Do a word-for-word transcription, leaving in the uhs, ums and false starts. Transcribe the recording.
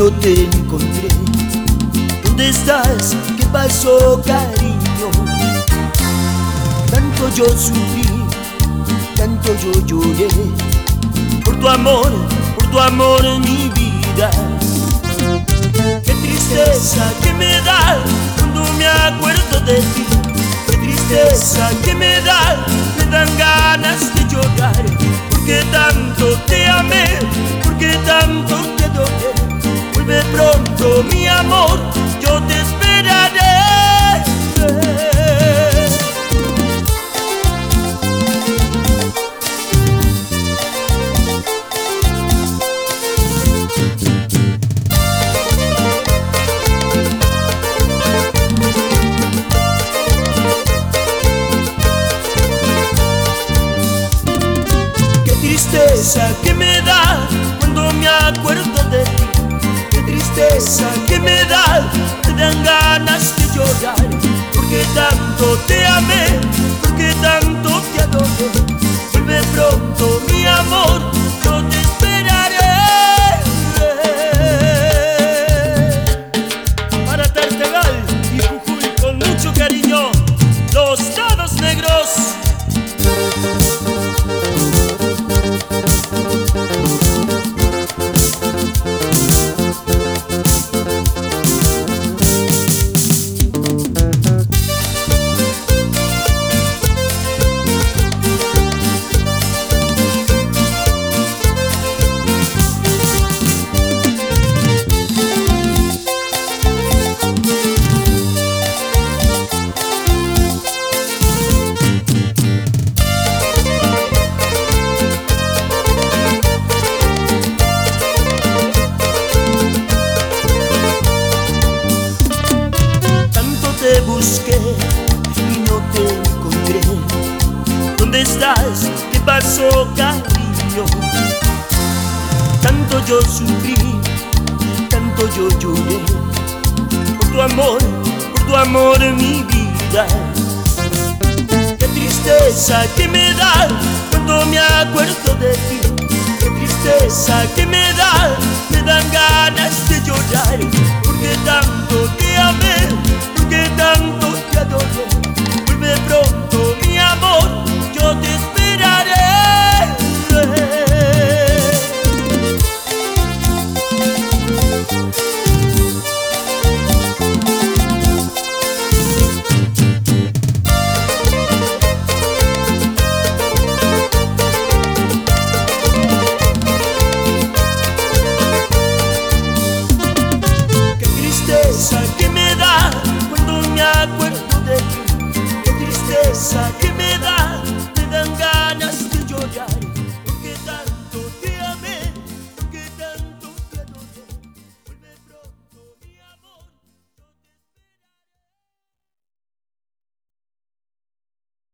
no te encontré. ¿Dónde estás? ¿Qué pasó, cariño? Tanto yo sufrí, tanto yo lloré por tu amor, por tu amor en mi vida. Qué tristeza que me da cuando me acuerdo de ti. Qué tristeza que me da, me dan ganas de llorar. Porque tanto te amé, porque tanto te adoré. Vuelve pronto, mi amor, yo te esperaré. Qué tristeza que me da cuando me acuerdo de ti. Qué tristeza que me da, me dan ganas de llorar. Porque tanto te amé, porque tanto te adoré. Vuelve pronto, mi amor, yo te esperaré. Para Tartagal y Jujuy con mucho cariño, los Dados Negros. Te busqué y no te encontré. ¿Dónde estás? ¿Qué pasó, cariño? Tanto yo sufrí, tanto yo lloré por tu amor, por tu amor en mi vida. Qué tristeza que me da cuando me acuerdo de ti. Qué tristeza que me da, me dan ganas de llorar. Porque tanto